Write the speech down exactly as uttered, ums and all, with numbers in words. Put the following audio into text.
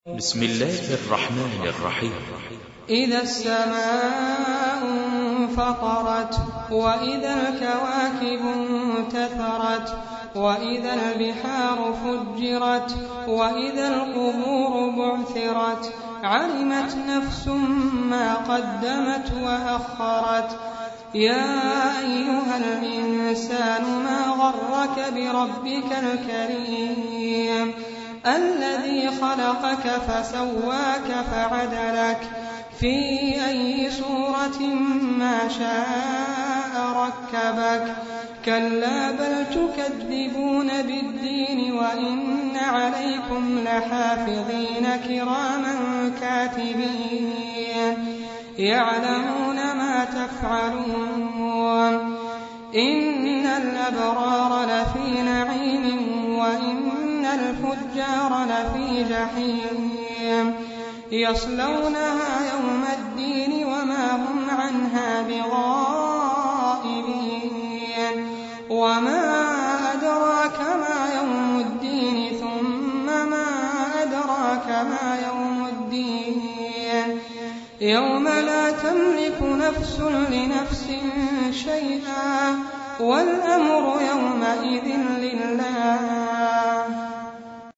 بسم الله الرحمن الرحيم. إذا السماء انفطرت وإذا الكواكب انتثرت وإذا البحار فجرت وإذا القبور بعثرت علمت نفس ما قدمت وأخرت. يا أيها الإنسان ما غرك بربك الكريم الذي خلقك فسواك فعدلك في أي صورة ما شاء ركبك. كلا بل تكذبون بالدين وإن عليكم لحافظين كراما كاتبين يعلمون ما تفعلون. إن الأبرار لفي نعيم وإن الفجار لفي جحيم يصلونها يوم الدين وما هم عنها بغائبين. وما أدراك ما يوم الدين ثم ما أدراك ما يوم الدين يوم لا تملك نفس لنفس شيئا والأمر يومئذ لله.